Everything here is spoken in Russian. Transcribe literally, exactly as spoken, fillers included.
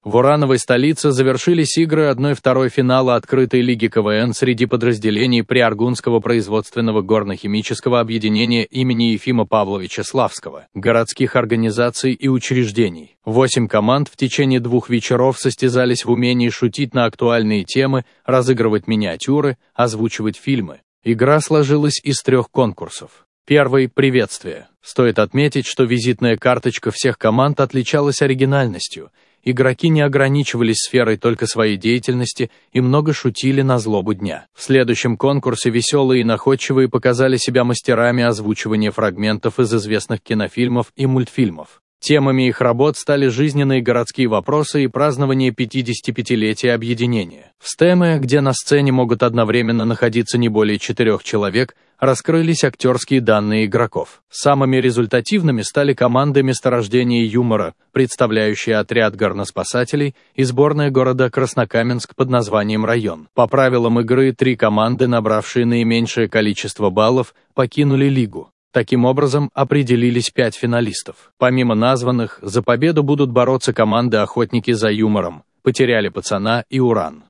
В урановой столице завершились игры одна-второй финала открытой лиги КВН среди подразделений Приаргунского производственного горно-химического объединения имени Ефима Павловича Славского, городских организаций и учреждений. Восемь команд в течение двух вечеров состязались в умении шутить на актуальные темы, разыгрывать миниатюры, озвучивать фильмы. Игра сложилась из трех конкурсов. Первый – приветствие. Стоит отметить, что визитная карточка всех команд отличалась оригинальностью. Игроки не ограничивались сферой только своей деятельности и много шутили на злобу дня. В следующем конкурсе веселые и находчивые показали себя мастерами озвучивания фрагментов из известных кинофильмов и мультфильмов. Темами их работ стали жизненные городские вопросы и празднование пятидесятипятилетия объединения. В стеме, где на сцене могут одновременно находиться не более четырех человек, раскрылись актерские данные игроков. Самыми результативными стали команды месторождения юмора, представляющие отряд горноспасателей, и сборная города Краснокаменск под названием «Район». По правилам игры три команды, набравшие наименьшее количество баллов, покинули лигу. Таким образом, определились пять финалистов. Помимо названных, за победу будут бороться команды «Охотники за юмором», «Потеряли пацана» и «Уран».